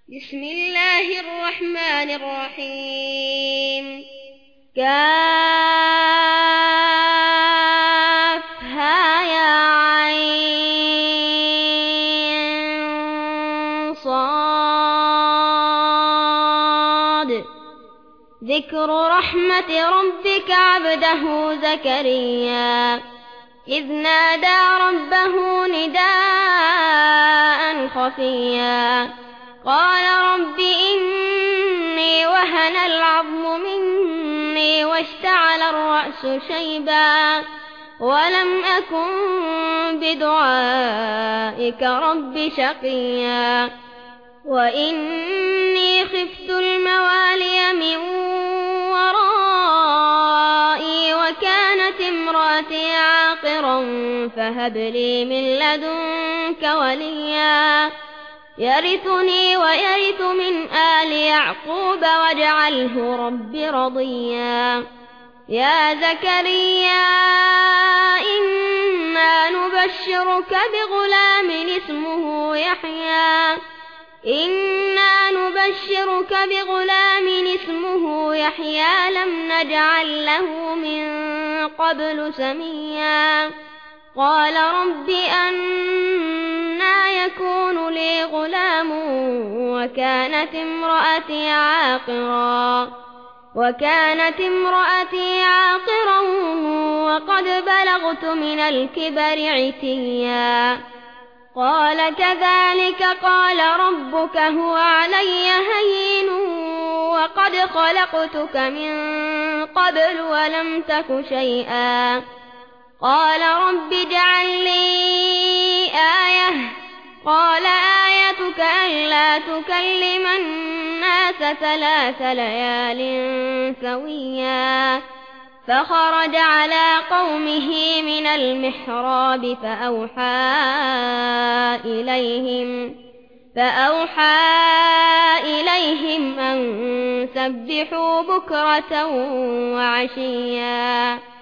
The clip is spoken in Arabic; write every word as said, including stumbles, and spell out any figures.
بسم الله الرحمن الرحيم. كافها يا عين صاد. ذكر رحمة ربك عبده زكريا إذ نادى ربه نداء خفيا قال رب إني وهن العظم مني واشتعل الرأس شيبا ولم أكن بدعائك رب شقيا وإني خفت الموالي من ورائي وكانت امرأتي عاقرا فهب لي من لدنك وليا يرثني ويرث من آل يعقوب واجعله رب رضيا. يا زكريا إنا نبشرك بغلام اسمه يحيى إنا نبشرك بغلام اسمه يحيى لم نجعل له من قبل سميا قال رب أنى يكون لي غلام وكانت امرأتي عاقرا وكانت امرأتي عاقرا وقد بلغت من الكبر عتيا قال كذلك قال ربك هو علي هين وقد خلقتك من قبل ولم تك شيئا قال رب اجعل لي آية قال آيتك ألا تكلم الناس ثلاث ليال سويا فخرج على قومه من المحراب فأوحى إليهم فأوحى إليهم أن سبحوا بكرة وعشيا